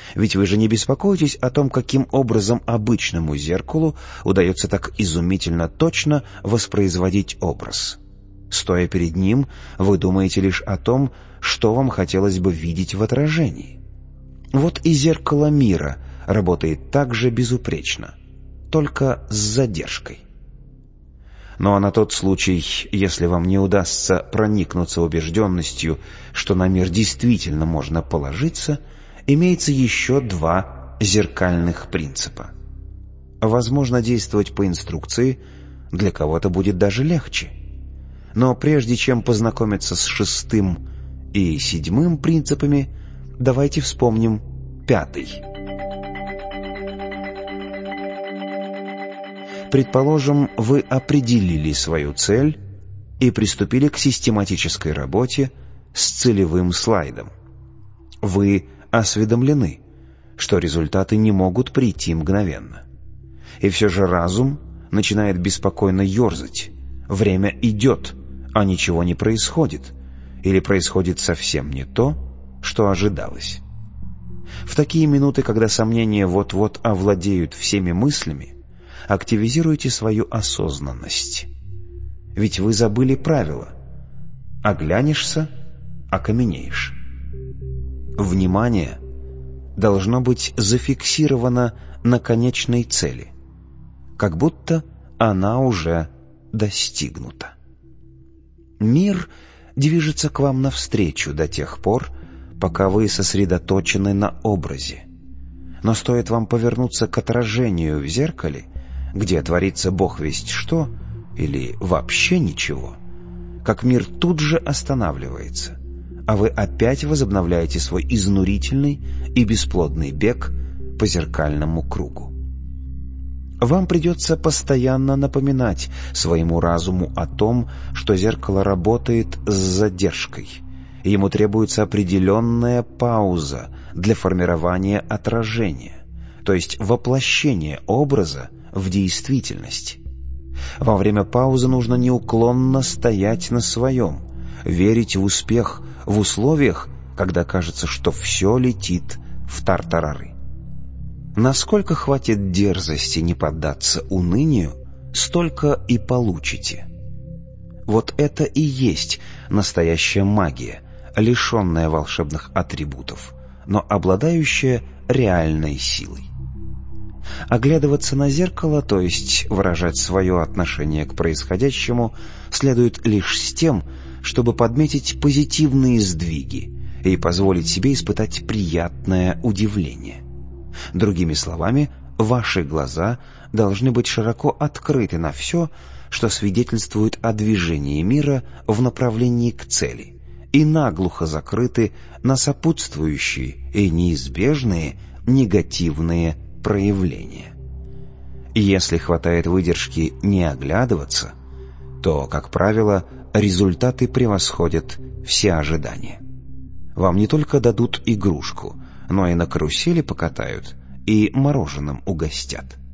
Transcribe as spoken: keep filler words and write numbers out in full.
Ведь вы же не беспокоитесь о том, каким образом обычному зеркалу удается так изумительно точно воспроизводить образ. Стоя перед ним, вы думаете лишь о том, что вам хотелось бы видеть в отражении. Вот и зеркало мира работает так же безупречно, только с задержкой. Ну а на тот случай, если вам не удастся проникнуться убежденностью, что на мир действительно можно положиться, имеется еще два зеркальных принципа. Возможно, действовать по инструкции для кого-то будет даже легче. Но прежде чем познакомиться с шестым и седьмым принципами, давайте вспомним пятый. Предположим, вы определили свою цель и приступили к систематической работе с целевым слайдом. Вы осведомлены, что результаты не могут прийти мгновенно. И все же разум начинает беспокойно ерзать. Время идет, а ничего не происходит. Или происходит совсем не то, что ожидалось. В такие минуты, когда сомнения вот-вот овладеют всеми мыслями, активизируйте свою осознанность. Ведь вы забыли правила. Оглянешься — окаменеешь. Внимание должно быть зафиксировано на конечной цели, как будто она уже достигнута. Мир движется к вам навстречу до тех пор, пока вы сосредоточены на образе. Но стоит вам повернуться к отражению в зеркале, где творится бог весть что, или вообще ничего, как мир тут же останавливается, а вы опять возобновляете свой изнурительный и бесплодный бег по зеркальному кругу. Вам придется постоянно напоминать своему разуму о том, что зеркало работает с задержкой. Ему требуется определенная пауза для формирования отражения, то есть воплощения образа в действительность. Во время паузы нужно неуклонно стоять на своем, верить в успех в условиях, когда кажется, что все летит в тартарары. Насколько хватит дерзости не поддаться унынию, столько и получите. Вот это и есть настоящая магия, лишенная волшебных атрибутов, но обладающая реальной силой. Оглядываться на зеркало, то есть выражать свое отношение к происходящему, следует лишь с тем, чтобы подметить позитивные сдвиги и позволить себе испытать приятное удивление. Другими словами, ваши глаза должны быть широко открыты на все, что свидетельствует о движении мира в направлении к цели, и наглухо закрыты на сопутствующие и неизбежные негативные проявления. Если хватает выдержки не оглядываться, то, как правило, результаты превосходят все ожидания. Вам не только дадут игрушку, но и на карусели покатают и мороженым угостят.